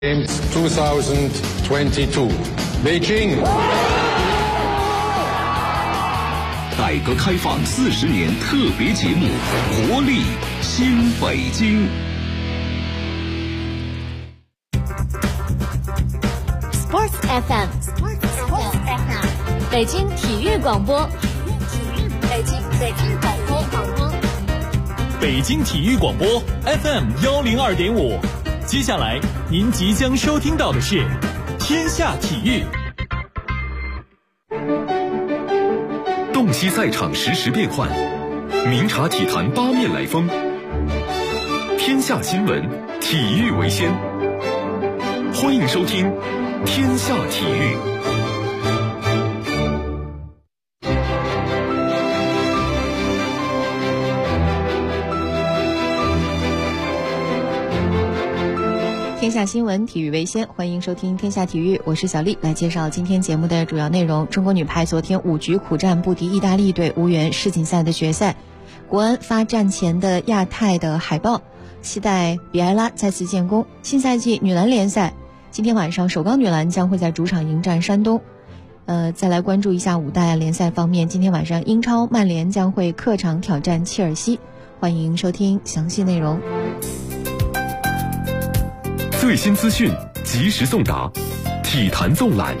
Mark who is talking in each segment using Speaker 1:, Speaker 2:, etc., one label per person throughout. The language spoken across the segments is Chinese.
Speaker 1: Games 2022 Beijing。
Speaker 2: 改革开放40年特别节目《活力新北京》。
Speaker 3: Sports FM， 北京体育广播，北京广播，
Speaker 4: 北京体育广播 FM102.5。接下来您即将收听到的是《天下体育》。
Speaker 2: 洞悉赛场实时变幻，明察体坛八面来风。天下新闻，体育为先。欢迎收听《天下体育》。
Speaker 5: 天下新闻，体育为先，欢迎收听天下体育，我是小丽，来介绍今天节目的主要内容。中国女排昨天5局苦战不敌意大利队，无缘世锦赛的决赛。国安发战前的亚太的海报，期待比埃拉再次建功。新赛季女篮联赛，今天晚上首钢女篮将会在主场迎战山东。再来关注一下5大联赛方面，今天晚上英超曼联将会客场挑战切尔西，欢迎收听详细内容。
Speaker 2: 最新资讯及时送达，体坛纵览。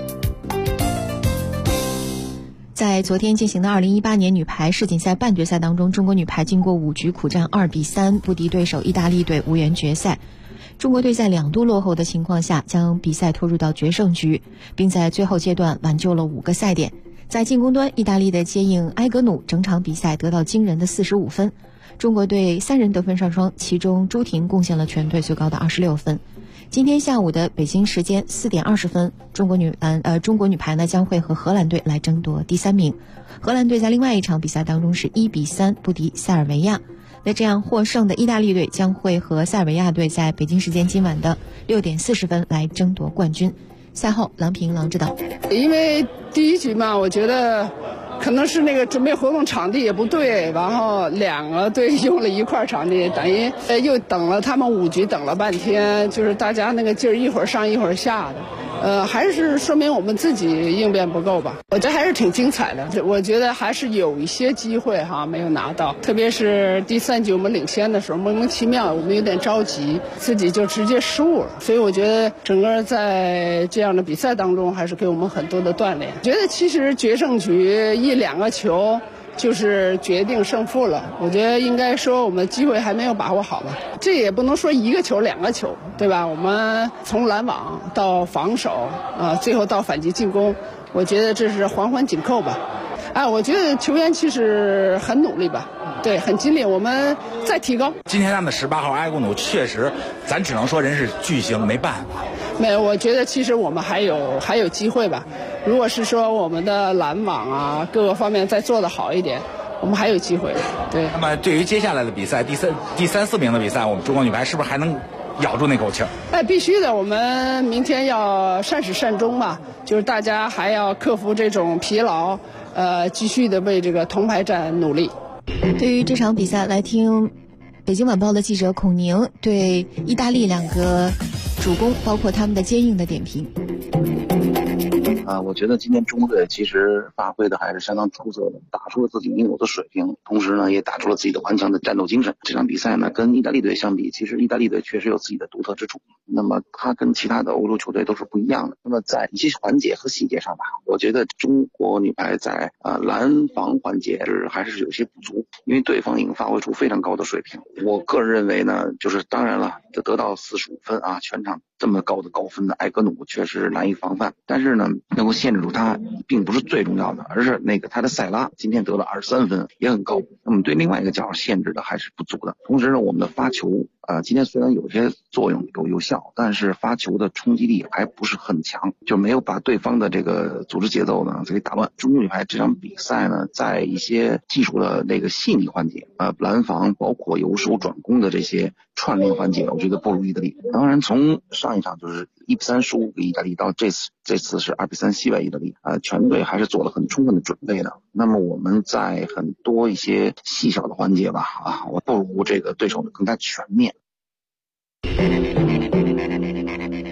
Speaker 5: 在昨天进行的2018年女排世锦赛半决赛当中，中国女排经过5局苦战2比3不敌对手意大利队，无缘决赛。中国队在2度落后的情况下，将比赛拖入到决胜局，并在最后阶段挽救了5个赛点。在进攻端，意大利的接应埃格努整场比赛得到惊人的45分。中国队3人得分上双，其中朱婷贡献了全队最高的26分。今天下午的北京时间4点20分，中国女排呢将会和荷兰队来争夺第3名。荷兰队在另外一场比赛当中是1比3不敌塞尔维亚。那这样获胜的意大利队将会和塞尔维亚队在北京时间今晚的6点40分来争夺冠军。赛后，郎平郎指导。
Speaker 6: 因为第一局嘛，我觉得可能是那个准备活动场地也不对，然后2个队用了一块场地，等于又等了他们5局，等了半天，就是大家那个劲儿一会儿上一会儿下的，还是说明我们自己应变不够吧。我觉得还是挺精彩的，我觉得还是有一些机会没有拿到，特别是第3局我们领先的时候，莫名其妙我们有点着急，自己就直接失误了。所以我觉得整个在这样的比赛当中，还是给我们很多的锻炼。觉得其实决胜局1-2个球就是决定胜负了，我觉得应该说我们机会还没有把握好吧。这也不能说1个球2个球，对吧？我们从拦网到防守最后到反击进攻，我觉得这是环环紧扣吧。我觉得球员其实很努力吧，对，很尽力，我们再提高。
Speaker 7: 今天他们18号埃古努确实，咱只能说人是巨星，没办法。
Speaker 6: 没有，我觉得其实我们还有机会吧。如果是说我们的拦网各个方面再做得好一点，我们还有机会。对。
Speaker 7: 那么对于接下来的比赛，第3、4名的比赛，我们中国女排是不是还能咬住那口气儿？
Speaker 6: 必须的，我们明天要善始善终嘛，就是大家还要克服这种疲劳，继续的为这个铜牌战努力。
Speaker 5: 对于这场比赛，来听北京晚报的记者孔宁对意大利2个主攻，包括他们的接应的点评。
Speaker 8: 我觉得今天中国队其实发挥的还是相当出色的，打出了自己应有的水平，同时呢也打出了自己的顽强的战斗精神。这场比赛呢跟意大利队相比，其实意大利队确实有自己的独特之处，那么它跟其他的欧洲球队都是不一样的。那么在一些环节和细节上吧，我觉得中国女排在拦防环节还是有些不足，因为对方已经发挥出非常高的水平。我个人认为呢，就是当然了，得到45分全场这么高分的埃格努确实难以防范，但是呢能够限制住他并不是最重要的，而是他的塞拉今天得了23分也很高，那么对另外一个角限制的还是不足的。同时呢，我们的发球今天虽然有些作用有效，但是发球的冲击力还不是很强，就没有把对方的这个组织节奏呢给打乱。中国女排这场比赛呢，在一些技术的那个细腻环节拦防包括由守转攻的这些串联环节，我觉得不如意大利。当然从上一场就是1比3输给意大利到这次是2比3惜败意大利全队还是做了很充分的准备的。那么我们在很多一些细小的环节吧我不如这个对手更加全面。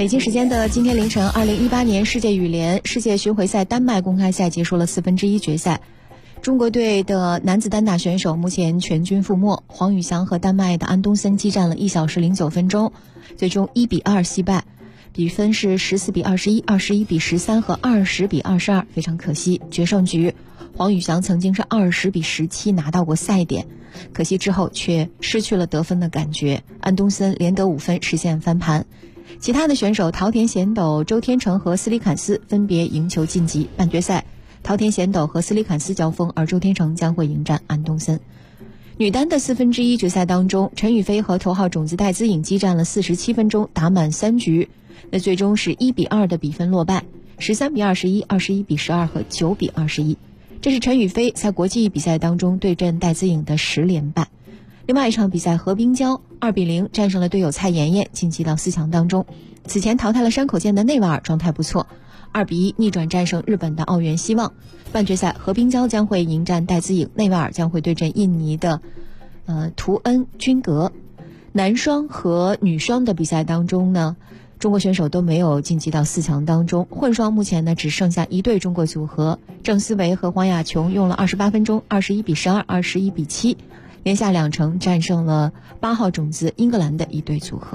Speaker 5: 北京时间的今天凌晨，2018年世界羽联世界巡回赛丹麦公开赛结束了1/4决赛。中国队的男子单打选手目前全军覆没，黄宇翔和丹麦的安东森激战了1小时09分钟，最终1-2惜败，比分是14-21、21-13和20-22，非常可惜。决胜局，黄宇翔曾经是20-17拿到过赛点，可惜之后却失去了得分的感觉。安东森连得5分，实现翻盘。其他的选手桃田贤斗、周天成和斯里坎斯分别赢球晋级半决赛。桃田贤斗和斯里坎斯交锋，而周天成将会迎战安东森。女单的1/4决赛当中，陈雨菲和头号种子戴资颖激战了47分钟，打满3局，那最终是1-2的比分落败，13-21、21-12和9-21。这是陈雨菲在国际比赛当中对阵戴资颖的10连败。另外一场比赛，何冰娇2-0战胜了队友蔡妍妍，晋级到4强当中。此前淘汰了山口健的内瓦尔状态不错，2-1逆转战胜日本的奥原希望。半决赛，何冰娇将会迎战戴资颖，内瓦尔将会对阵印尼的图恩君格。男双和女双的比赛当中呢，中国选手都没有晋级到4强当中。混双目前呢只剩下一对中国组合，郑思维和黄雅琼用了28分钟，21-12、21-7，连下2城战胜了8号种子英格兰的一对组合。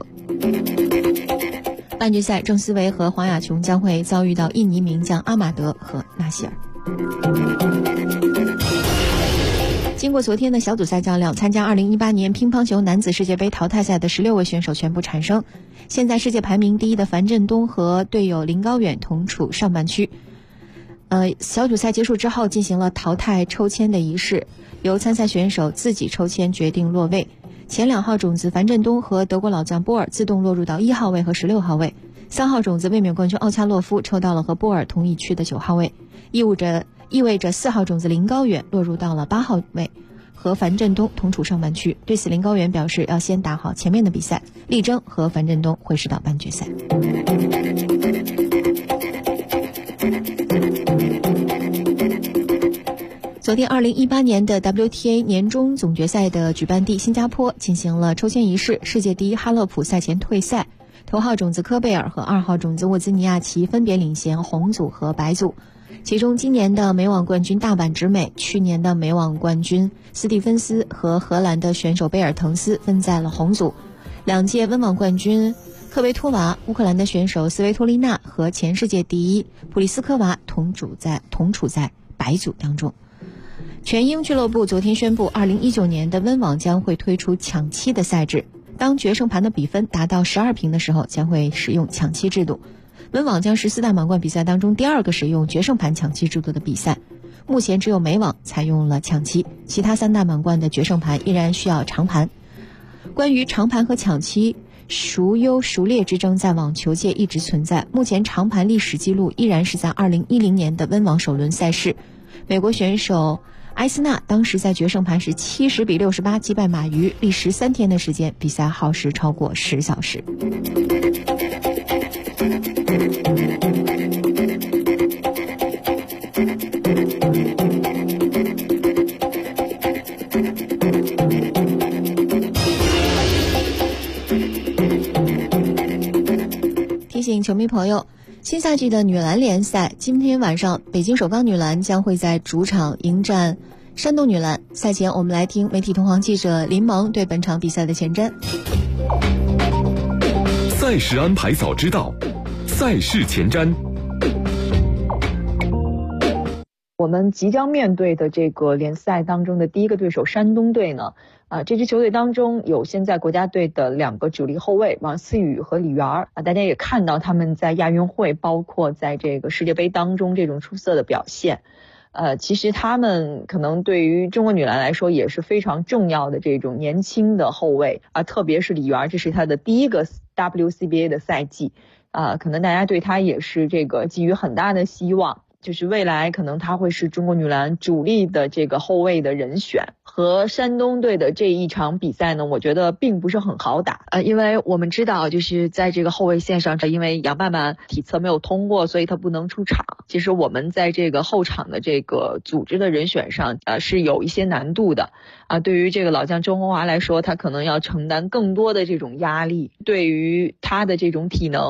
Speaker 5: 半决赛，郑思维和黄雅琼将会遭遇到印尼名将阿马德和纳希尔。经过昨天的小组赛较量，参加2018年乒乓球男子世界杯淘汰赛的16位选手全部产生。现在世界排名第一的樊振东和队友林高远同处上半区。小组赛结束之后进行了淘汰抽签的仪式，由参赛选手自己抽签决定落位。前2号种子樊振东和德国老将波尔自动落入到1号位和16号位，3号种子卫冕冠军奥恰洛夫抽到了和波尔同一区的9号位，意味着4号种子林高远落入到了8号位，和樊振东同处上半区。对此，林高远表示要先打好前面的比赛，力争和樊振东会师到半决赛。昨天2018年的 WTA 年终总决赛的举办地新加坡进行了抽签仪式，世界第一哈勒普赛前退赛，头号种子科贝尔和2号种子沃兹尼亚奇分别领衔红组和白组。其中今年的美网冠军大阪直美，去年的美网冠军斯蒂芬斯和荷兰的选手贝尔滕斯分在了红组，2届温网冠军科维托娃、乌克兰的选手斯维托利娜和前世界第一普利斯科娃同处在白组当中。全英俱乐部昨天宣布，2019年的温网将会推出抢七的赛制，当决胜盘的比分达到12平的时候，将会使用抢七制度。温网将是4大满贯比赛当中第2个使用决胜盘抢七制度的比赛，目前只有美网采用了抢七，其他3大满贯的决胜盘依然需要长盘。关于长盘和抢七孰优孰劣之争在网球界一直存在，目前长盘历史记录依然是在2010年的温网首轮赛事，美国选手埃斯纳当时在决胜盘是70-68击败马鱼，历时3天的时间，比赛耗时超过10小时。提醒球迷朋友，新赛季的女篮联赛，今天晚上北京首钢女篮将会在主场迎战山东女篮。赛前我们来听媒体同行记者林萌对本场比赛的前瞻。
Speaker 2: 赛事安排早知道，赛事前瞻。
Speaker 9: 我们即将面对的这个联赛当中的第一个对手山东队呢，这支球队当中有现在国家队的2个主力后卫王思雨和李媛大家也看到他们在亚运会包括在这个世界杯当中这种出色的表现。其实他们可能对于中国女篮来说也是非常重要的这种年轻的后卫特别是李媛，这是她的第一个 WCBA 的赛季可能大家对她也是这个寄予很大的希望，就是未来可能她会是中国女篮主力的这个后卫的人选。和山东队的这一场比赛呢，我觉得并不是很好打因为我们知道就是在这个后卫线上，因为杨曼曼体测没有通过，所以她不能出场。其实我们在这个后场的这个组织的人选上是有一些难度的对于这个老将周红华来说，他可能要承担更多的这种压力，对于他的这种体能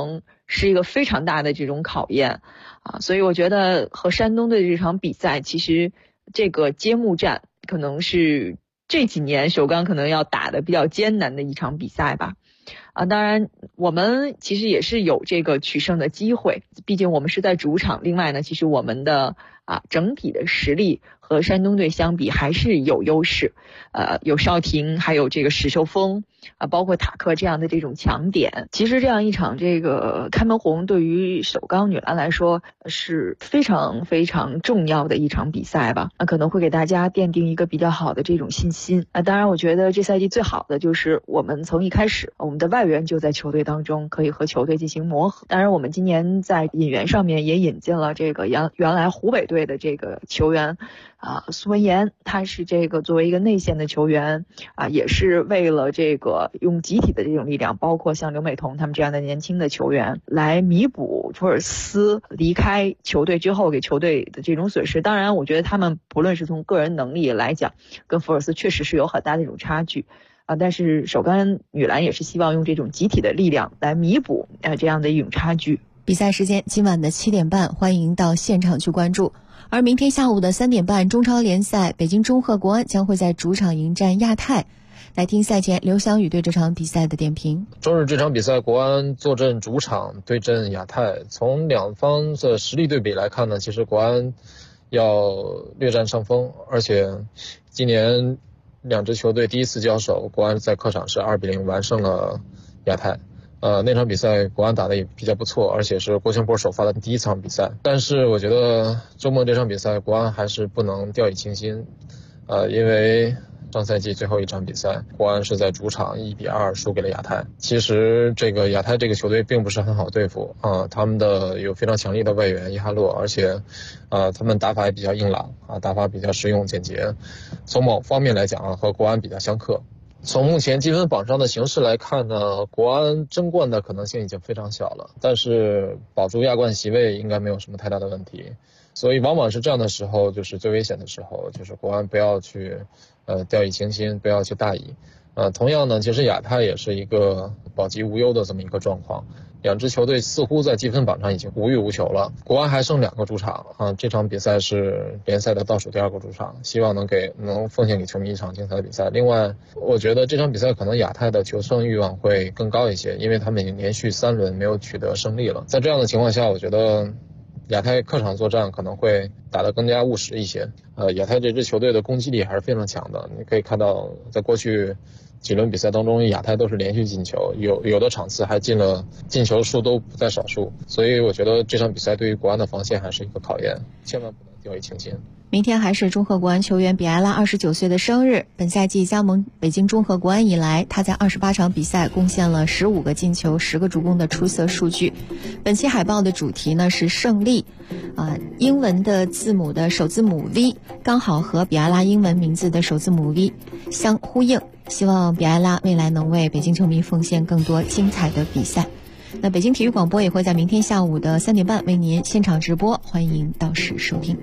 Speaker 9: 是一个非常大的这种考验啊。所以我觉得和山东队的这场比赛，其实这个揭幕战可能是这几年首钢可能要打的比较艰难的一场比赛吧。当然我们其实也是有这个取胜的机会，毕竟我们是在主场。另外呢，其实我们的整体的实力和山东队相比还是有优势，有邵婷，还有这个史秀峰包括塔克这样的这种强点。其实这样一场这个开门红对于首钢女篮来说是非常非常重要的一场比赛吧，可能会给大家奠定一个比较好的这种信心。当然我觉得这赛季最好的就是我们从一开始我们的外援就在球队当中，可以和球队进行磨合。当然我们今年在引援上面也引进了这个原来湖北队的这个球员苏文岩，他是这个作为一个内线的球员也是为了这个用集体的这种力量，包括像刘美彤他们这样的年轻的球员来弥补福尔斯离开球队之后给球队的这种损失。当然我觉得他们不论是从个人能力来讲，跟福尔斯确实是有很大的一种差距但是首钢女篮也是希望用这种集体的力量来弥补这样的一种差距。
Speaker 5: 比赛时间今晚的7点半，欢迎到现场去关注。而明天下午的3点半，中超联赛北京中赫国安将会在主场迎战亚泰。来听赛前刘翔宇对这场比赛的点评。
Speaker 10: 周日这场比赛，国安坐镇主场对阵亚泰。从两方的实力对比来看呢，其实国安要略占上风，而且今年两支球队第一次交手，国安在客场是2-0完胜了亚泰。那场比赛国安打得也比较不错，而且是郭兴波首发的第一场比赛。但是我觉得周末这场比赛国安还是不能掉以轻心，因为上赛季最后一场比赛国安是在主场1-2输给了亚泰。其实这个亚泰这个球队并不是很好对付他们的有非常强力的外援伊哈洛，而且他们打法也比较硬朗打法比较实用简洁，从某方面来讲和国安比较相克。从目前积分榜上的形势来看呢，国安争冠的可能性已经非常小了，但是保住亚冠席位应该没有什么太大的问题。所以往往是这样的时候，就是最危险的时候，就是国安不要去掉以轻心，不要去大意。同样呢，其实亚泰也是一个保级无忧的这么一个状况。两支球队似乎在积分榜上已经无欲无求了。国安还剩2个主场这场比赛是联赛的倒数第2个主场，希望能奉献给球迷一场精彩的比赛。另外，我觉得这场比赛可能亚泰的求胜欲望会更高一些，因为他们已经连续3轮没有取得胜利了。在这样的情况下，我觉得亚泰客场作战可能会打得更加务实一些。亚泰这支球队的攻击力还是非常强的，你可以看到在过去几轮比赛当中，亚泰都是连续进球，有的场次还进球数都不在少数。所以我觉得这场比赛对于国安的防线还是一个考验，千万不能掉以轻心。
Speaker 5: 明天还是中赫国安球员比埃拉29岁的生日。本赛季加盟北京中赫国安以来，他在28场比赛贡献了15个进球、10个助攻的出色数据。本期海报的主题呢是胜利，英文的字母的首字母 V 刚好和比埃拉英文名字的首字母 V 相呼应。希望比埃拉未来能为北京球迷奉献更多精彩的比赛。那北京体育广播也会在明天下午的3点半为您现场直播，欢迎到时收听。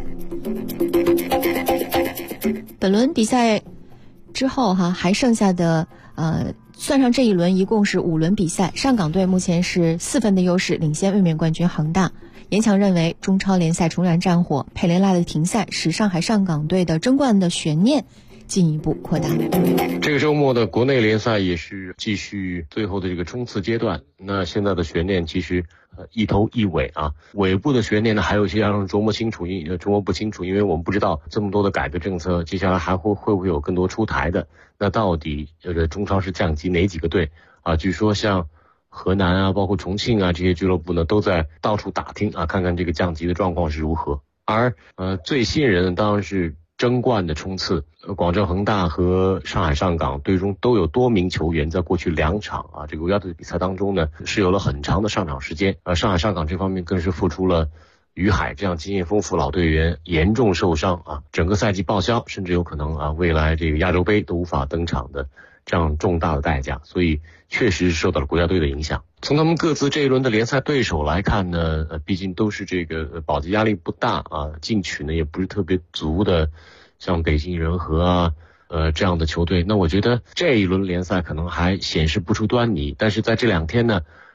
Speaker 5: 本轮比赛之后还剩下的算上这一轮一共是5轮比赛，上港队目前是4分的优势领先卫冕冠军恒大。严强认为中超联赛重燃战火，佩雷拉的停赛使上海上港队的争冠的悬念进一步扩大。
Speaker 11: 这个周末的国内联赛也是继续最后的这个冲刺阶段，那现在的悬念其实一头一尾尾部的悬念呢还有些让人琢磨不清楚，因为我们不知道这么多的改革政策接下来会不会有更多出台的。那到底中超是降级哪几个队据说像河南包括重庆这些俱乐部呢都在到处打听看看这个降级的状况是如何。而最吸引人的当然是争冠的冲刺，广州恒大和上海上港队中都有多名球员在过去2场这个国家队比赛当中呢是有了很长的上场时间，上海上港这方面更是付出了于海这样经验丰富老队员严重受伤整个赛季报销，甚至有可能未来这个亚洲杯都无法登场的这样重大的代价，所以确实受到了国家队的影响。从他们各自这一轮的联赛对手来看呢，毕竟都是这个保级压力不大进取呢也不是特别足的，像北京人和这样的球队。那我觉得这一轮联赛可能还显示不出端倪，但是在这2天呢，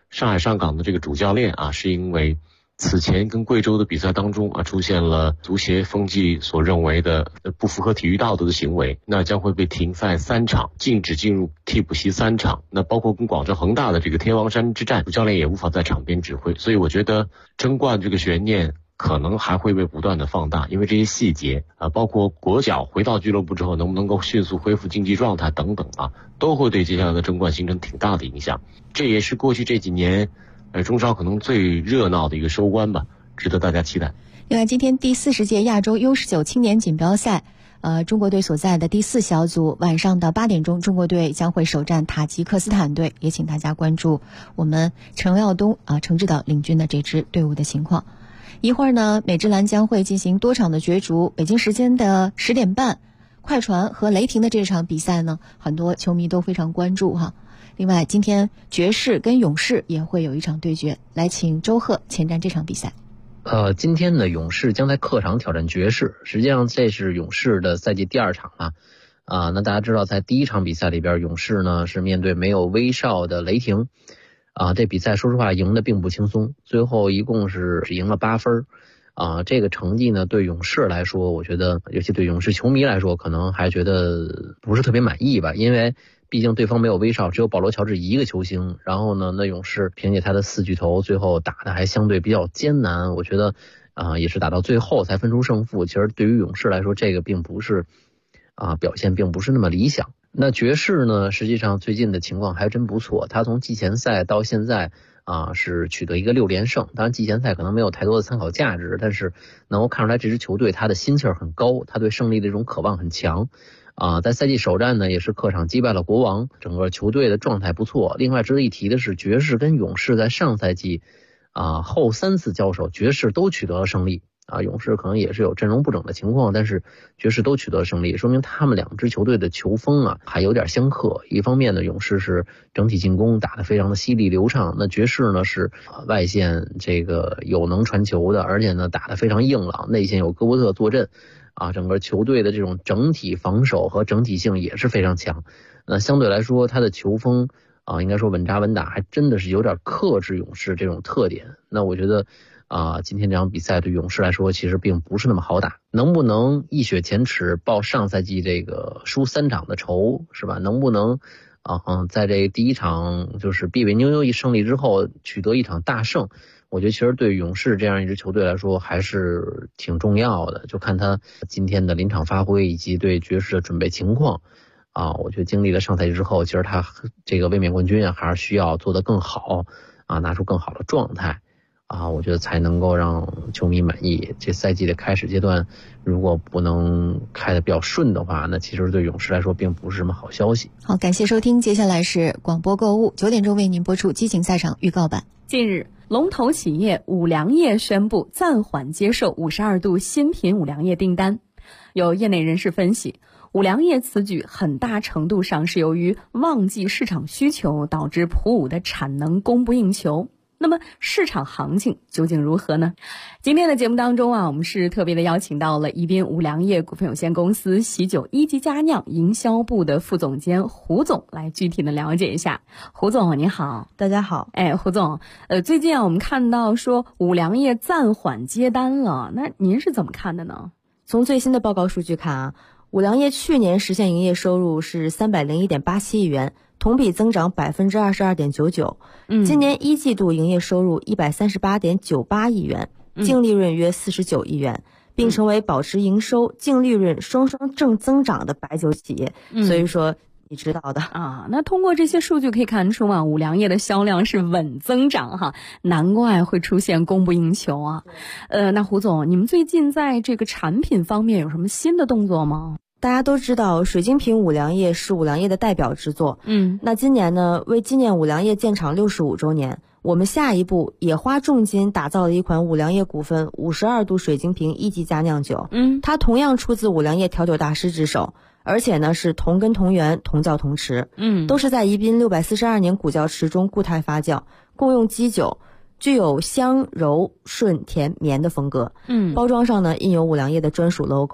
Speaker 11: 上海上港的这个主教练啊，是因为此前跟贵州的比赛当中啊，出现了足协风纪所认为的不符合体育道德的行为，那将会被停赛3场，禁止进入替补席3场。那包括跟广州恒大的这个天王山之战，主教练也无法在场边指挥。所以我觉得争冠这个悬念可能还会被不断的放大，因为这些细节啊，包括国脚回到俱乐部之后能不能够迅速恢复竞技状态等等啊，都会对接下来的争冠形成挺大的影响。这也是过去这几年中超可能最热闹的一个收官吧，值得大家期待。
Speaker 5: 另外，今天第40届亚洲 U19 青年锦标赛，中国队所在的第4小组晚上的8点钟，中国队将会首战塔吉克斯坦队，也请大家关注我们陈耀东陈指导领军的这支队伍的情况。一会儿呢，美职篮将会进行多场的角逐，北京时间的10点半，快船和雷霆的这场比赛呢，很多球迷都非常关注哈。另外，今天爵士跟勇士也会有一场对决，来请周贺前瞻这场比赛。
Speaker 12: 今天呢，勇士将在客场挑战爵士，实际上这是勇士的赛季第2场了。那大家知道，在第1场比赛里边，勇士呢是面对没有威少的雷霆，这比赛说实话赢得并不轻松，最后一共是只赢了8分。这个成绩呢，对勇士来说，我觉得尤其对勇士球迷来说，可能还觉得不是特别满意吧，因为毕竟对方没有威少，只有保罗乔治一个球星，然后呢，那勇士凭借他的4巨头，最后打的还相对比较艰难，我觉得也是打到最后才分出胜负。其实对于勇士来说，这个并不是表现并不是那么理想。那爵士呢，实际上最近的情况还真不错，他从季前赛到现在是取得一个6连胜。当然季前赛可能没有太多的参考价值，但是能够看出来这支球队他的心气儿很高，他对胜利的这种渴望很强。在赛季首战呢，也是客场击败了国王，整个球队的状态不错。另外值得一提的是，爵士跟勇士在上赛季后3次交手，爵士都取得了胜利。勇士可能也是有阵容不整的情况，但是爵士都取得了胜利，说明他们2支球队的球风还有点相克。一方面呢，勇士是整体进攻打得非常的犀利流畅，那爵士呢是外线这个有能传球的，而且呢打得非常硬朗，内线有戈伯特坐镇。整个球队的这种整体防守和整体性也是非常强。那相对来说，他的球风应该说稳扎稳打，还真的是有点克制勇士这种特点。那我觉得今天这场比赛对勇士来说其实并不是那么好打，能不能一雪前耻报上赛季这个输3场的仇，是吧？能不能在这第1场就是别别扭扭一胜利之后取得一场大胜，我觉得其实对勇士这样一支球队来说还是挺重要的，就看他今天的临场发挥以及对爵士的准备情况我觉得经历了上赛季之后，其实他这个卫冕冠军还是需要做得更好拿出更好的状态我觉得才能够让球迷满意。这赛季的开始阶段如果不能开得比较顺的话，那其实对勇士来说并不是什么好消息。
Speaker 5: 好，感谢收听，接下来是广播购物，9点钟为您播出激情赛场预告版。
Speaker 13: 近日，龙头企业五粮液宣布暂缓接受52度新品五粮液订单。有业内人士分析，五粮液此举很大程度上是由于旺季市场需求导致普五的产能供不应求。那么市场行情究竟如何呢？今天的节目当中我们是特别的邀请到了宜宾五粮液股份有限公司喜酒一级佳酿营销部的副总监胡总来具体的了解一下。胡总您好。
Speaker 14: 大家好。
Speaker 13: 胡总，最近我们看到说五粮液暂缓接单了，那您是怎么看的呢？
Speaker 14: 从最新的报告数据看五粮液去年实现营业收入是301.87亿元，同比增长 22.99%。今年1季度营业收入 138.98 亿元，净利润约49亿元，并成为保持营收、净利润双双正增长的白酒企业。所以说你知道的
Speaker 13: 那通过这些数据可以看出五粮液的销量是稳增长难怪会出现供不应求那胡总，你们最近在这个产品方面有什么新的动作吗？
Speaker 14: 大家都知道水晶瓶五粮液是五粮液的代表之作。那今年呢，为纪念五粮液建厂65周年，我们下一步也花重金打造了一款五粮液股份52度水晶瓶一级佳酿酒。它同样出自五粮液调酒大师之手，而且呢是同根同源同窖同池。都是在宜宾642年古窖池中固态发酵，共用基酒，具有香柔顺甜绵的风格。包装上呢印有五粮液的专属 logo，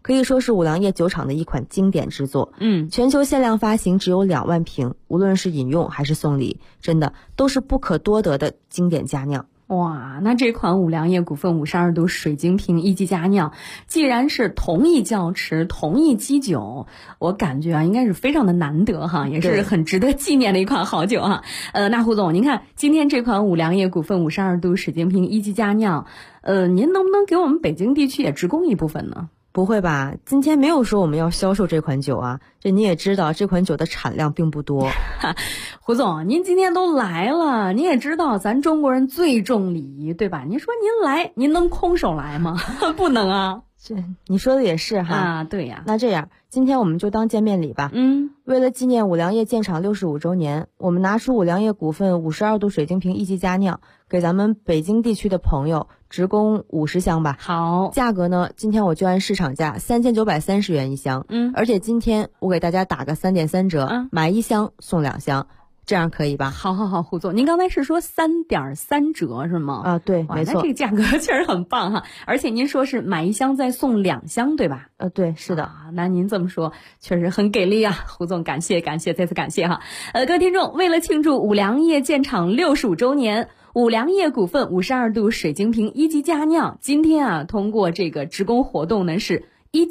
Speaker 14: 可以说是五粮液酒厂的一款经典之作。全球限量发行只有2万瓶，无论是饮用还是送礼，真的都是不可多得的经典佳酿。
Speaker 13: 哇，那这款五粮液股份52度水晶瓶一级佳酿，既然是同一窖池同一基酒，我感觉应该是非常的难得哈，也是很值得纪念的一款好酒哈。那胡总，您看今天这款五粮液股份52度水晶瓶一级佳酿，您能不能给我们北京地区也直供一部分呢？
Speaker 14: 不会吧，今天没有说我们要销售这款酒啊，这你也知道这款酒的产量并不多。
Speaker 13: 胡总，您今天都来了，您也知道咱中国人最重礼仪，对吧？您说您来，您能空手来吗？不能啊。
Speaker 14: 这你说的也是哈。
Speaker 13: 啊，对呀。
Speaker 14: 那这样，今天我们就当见面礼吧。为了纪念五粮液建厂65周年，我们拿出五粮液股份52度水晶瓶一级佳酿，给咱们北京地区的朋友直供50箱吧。
Speaker 13: 好，
Speaker 14: 价格呢，今天我就按市场价3930元一箱。而且今天我给大家打个3.3折，买1箱送2箱。这样可以吧？
Speaker 13: 好，胡总，您刚才是说3.3折是吗？
Speaker 14: 啊，对，没错。
Speaker 13: 那这个价格确实很棒哈，而且您说是买1箱再送2箱，对吧？
Speaker 14: 对，是的。
Speaker 13: 那您这么说确实很给力啊，胡总，感谢，再次感谢哈。各位听众，为了庆祝五粮液建厂65周年，五粮液股份52度水晶瓶一级佳酿，今天通过这个直供活动呢是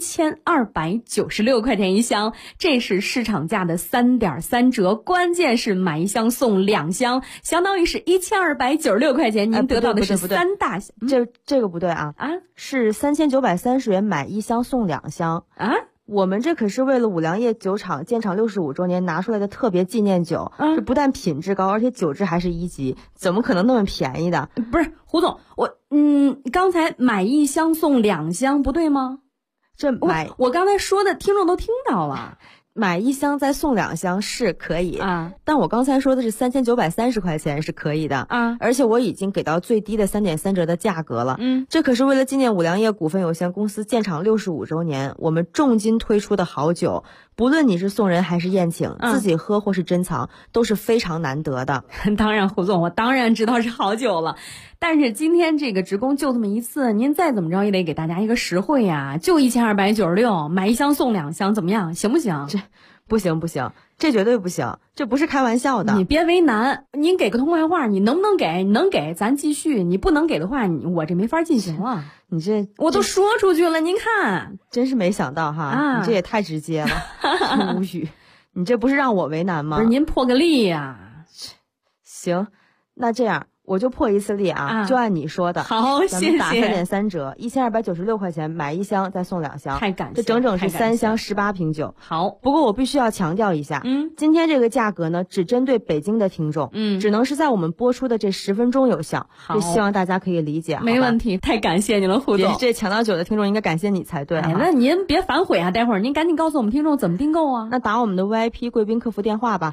Speaker 13: 1296块钱一箱，这是市场价的3.3折，关键是买1箱送2箱，相当于是1296块钱，您得到的是3大箱。
Speaker 14: 这个不对啊，是3930元买1箱送2箱啊。我们这可是为了五粮液酒厂建厂65周年拿出来的特别纪念酒，这不但品质高，而且酒质还是1级，怎么可能那么便宜的？
Speaker 13: 不是，胡总，刚才买1箱送2箱不对吗？我刚才说的听众都听到了，
Speaker 14: 买1箱再送2箱是可以啊，但我刚才说的是3930块钱是可以的啊，而且我已经给到最低的3.3折的价格了。这可是为了纪念五粮液股份有限公司建厂65周年，我们重金推出的好酒，不论你是送人还是宴请，自己喝或是珍藏，都是非常难得的。
Speaker 13: 当然，胡总，我当然知道是好酒了。但是今天这个直供就这么一次，您再怎么着也得给大家一个实惠呀，就1296，买1箱送2箱，怎么样？行不行？
Speaker 14: 这不行，这绝对不行，这不是开玩笑的。
Speaker 13: 你别为难，您给个痛快话，你能不能给？你能给咱继续，你不能给的话，我这没法进行了。
Speaker 14: 你这
Speaker 13: 我都说出去了，您看，
Speaker 14: 真是没想到哈，你这也太直接了，无语。你这不是让我为难吗？
Speaker 13: 不是，您破个例呀。
Speaker 14: 行，那这样。我就破一次例啊，就按你说的。
Speaker 13: 好，谢谢。
Speaker 14: 咱们打3.3折，1296块钱买1箱再送2箱，
Speaker 13: 太感谢。
Speaker 14: 这整整是3箱18瓶酒。
Speaker 13: 好，
Speaker 14: 不过我必须要强调一下，今天这个价格呢，只针对北京的听众，只能是在我们播出的这10分钟有效。
Speaker 13: 好，
Speaker 14: 希望大家可以理解。
Speaker 13: 没问题，太感谢你了，胡总。
Speaker 14: 这抢到酒的听众应该感谢你才对。
Speaker 13: 那您别反悔啊，待会儿您赶紧告诉我们听众怎么订购啊。
Speaker 14: 那打我们的 VIP 贵宾客服电话吧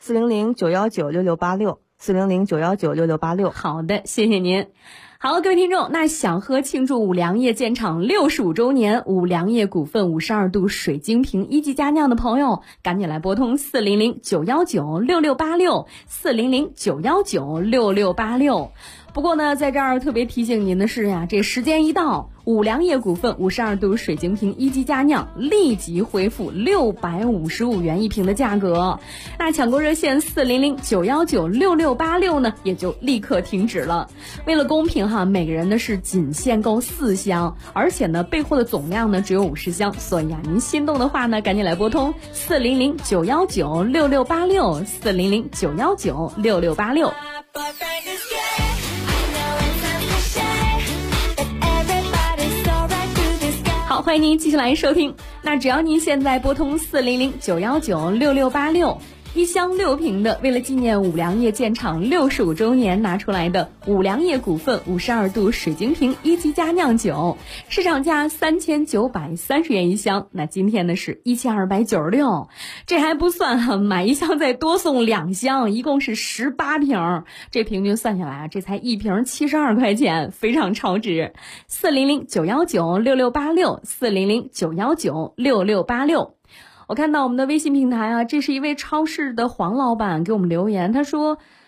Speaker 14: ，400-919-6686，400-919-6686。
Speaker 13: 好的，谢谢您。好，各位听众，那想喝庆祝五粮液建厂65周年五粮液股份52度水晶瓶一级佳酿的朋友，赶紧来拨通400-919-6686，400-919-6686。不过呢，在这儿特别提醒您的是呀，这时间一到，五粮液股份52度水晶瓶一级佳酿立即恢复655元一瓶的价格。那抢购热线400-919-6686呢，也就立刻停止了。为了公平哈，每个人呢是仅限购4箱，而且呢备货的总量呢只有50箱，所以您心动的话呢，赶紧来拨通400-919-6686，400-919-6686。好，欢迎您继续来收听。那只要您现在拨通400-919-6686，一箱6瓶的，为了纪念五粮液建厂65周年拿出来的五粮液股份52度水晶瓶一级佳酿酒，市场价3930元一箱，那今天呢是1296，这还不算买1箱再多送2箱，一共是18瓶，这平均算下来啊，这才1瓶72块钱，非常超值。400-919-6686， 400-919-6686。我看到我们的微信平台啊，这是一位超市的黄老板给我们留言，他说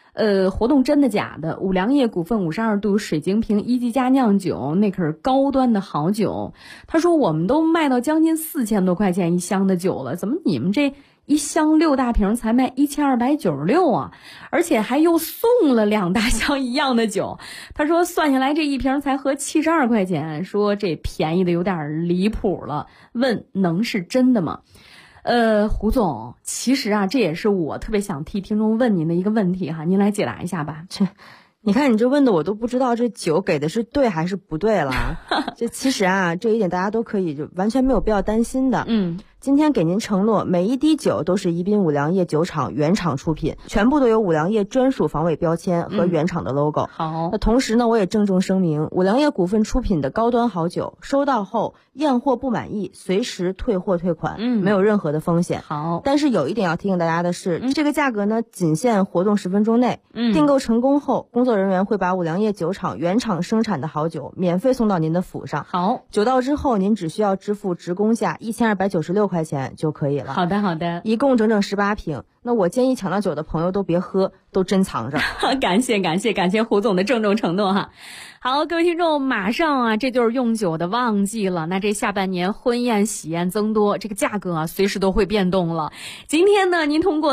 Speaker 13: 活动真的假的？五粮液股份52度水晶瓶1级佳酿酒，那可是高端的好酒。他说我们都卖到将近4000多块钱一箱的酒了，怎么你们这一箱6大瓶才卖1296啊？而且还又送了2大箱一样的酒。他说算下来这一瓶才合72块钱，说这便宜的有点离谱了，问能是真的吗？胡总，其实啊，这也是我特别想替听众问您的一个问题哈，您来解答一下吧。
Speaker 14: 你看你这问的我都不知道这酒给的是对还是不对了。这其实啊，这一点大家都可以就完全没有必要担心的。今天给您承诺，每一滴酒都是宜宾五粮液酒厂原厂出品，全部都有五粮液专属防伪标签和原厂的 logo。好，那同时呢，我也郑重声明，五粮液股份出品的高端好酒，收到后验货不满意，随时退货退款，没有任何的风险。好，但是有一点要提醒大家的是，这个价格呢，仅限活动10分钟内。订购成功后，工作人员会把五粮液酒厂原厂生产的好酒免费送到您的府上。好，酒到之后，您只需要支付职工价1296块钱就可以了。好的，好的，一共整整18瓶。那我建议抢到酒的朋友都别喝，都珍藏着。
Speaker 13: 感谢胡总的郑重承诺哈。好，各位听众，马上啊，这就是用酒的旺季了。那这下半年婚宴喜宴增多，这个价格啊，随时都会变动了。今天呢，您通过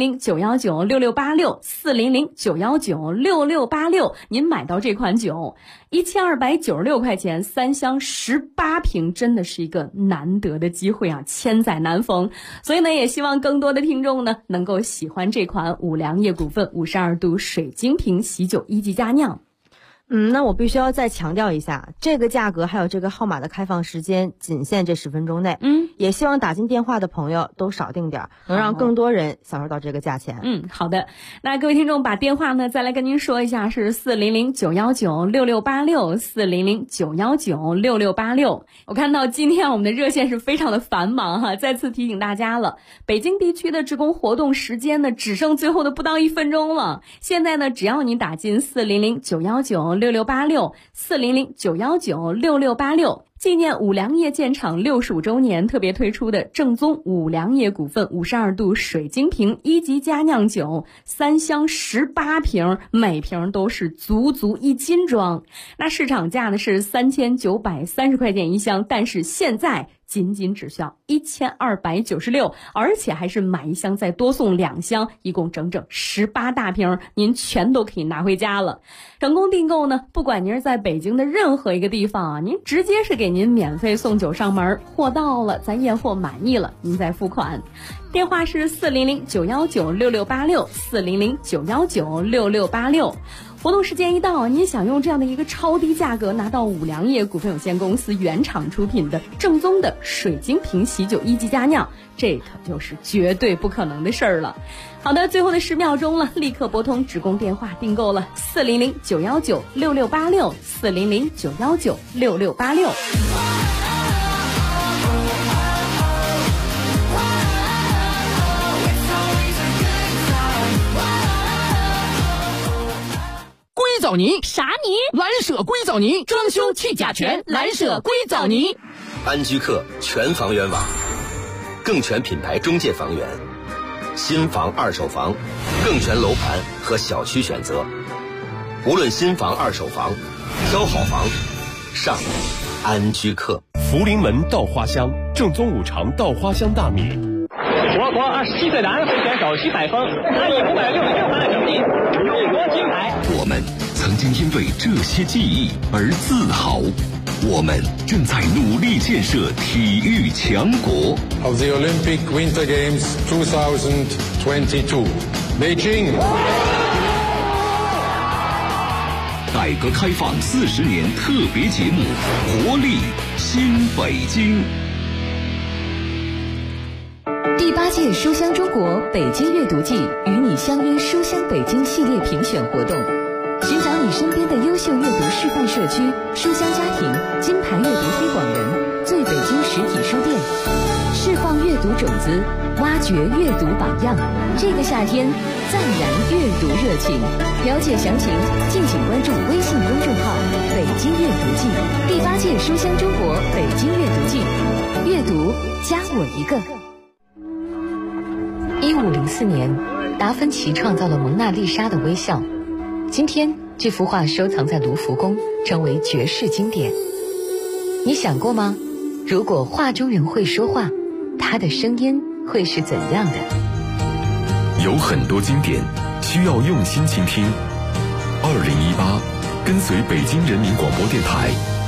Speaker 13: 400-919-6686，400-919-6686，您买到这款酒，1296块钱，3箱18瓶，真的是一个难得的机会啊，千载难逢。所以呢，也希望更多的听众呢，能够喜欢这款五粮液股份52度水晶瓶喜酒1级佳酿。
Speaker 14: 那我必须要再强调一下，这个价格还有这个号码的开放时间仅限这10分钟内。也希望打进电话的朋友都少订点，能让更多人享受到这个价钱。
Speaker 13: 好的。那各位听众把电话呢再来跟您说一下，是400-919-6686，400-919-6686。我看到今天我们的热线是非常的繁忙哈，再次提醒大家了，北京地区的职工活动时间呢只剩最后的不到1分钟了。现在呢，只要您打进400-919-6686，400-919-6686，纪念五粮液建厂65周年特别推出的正宗五粮液股份52度水晶瓶1级佳酿酒，3箱18瓶，每瓶都是足足1斤装。那市场价呢是3930块钱一箱，但是现在仅只需要1296，而且还是买一箱再多送2箱，一共整整18大瓶，您全都可以拿回家了。成功订购呢，不管您是在北京的任何一个地方啊，您直接是给您免费送酒上门，货到了咱验货满意了，您再付款。电话是400-919-6686， 400-919-6686。活动时间一到，您想用这样的一个超低价格拿到五粮液股份有限公司原厂出品的正宗的水晶瓶喜酒1级佳酿，这可就是绝对不可能的事儿了。好的，最后的10秒钟了，立刻拨通职工电话订购了400-919-6686， 400-919-6686。
Speaker 15: 硅藻泥
Speaker 3: 啥泥？
Speaker 15: 蓝舍硅藻泥，装修去甲醛，蓝舍硅藻泥。
Speaker 16: 安居客全房源网，更全品牌中介房源，新房二手房，更全楼盘和小区选择。无论新房二手房，挑好房上安居客。
Speaker 2: 福临门稻花香，正宗五常稻花香大米。
Speaker 17: 我国27岁的安徽选手徐百峰，他以566分的成绩勇夺金牌。
Speaker 2: 我们曾经因为这些记忆而自豪，我们正在努力建设体育强国。
Speaker 1: Of the Olympic Winter Games 2022, Beijing。
Speaker 2: 改革开放40年特别节目，活力新北京。
Speaker 18: 第8届书香中国北京阅读季与你相约书香北京系列评选活动，寻找你身边的优秀阅读示范社区、书香家庭、金牌阅读推广人、最北京实体书店，释放阅读种子，挖掘阅读榜样。这个夏天赞燃阅读热情。了解详情，敬请关注微信公众号“北京阅读季”。第8届书香中国北京阅读季，阅读加我一个。 1504年，达芬奇创造了蒙娜丽莎的微笑。今天，这幅画收藏在卢浮宫，成为绝世经典。你想过吗？如果画中人会说话，他的声音会是怎样的？
Speaker 2: 有很多经典需要用心倾听。2018，跟随北京人民广播电台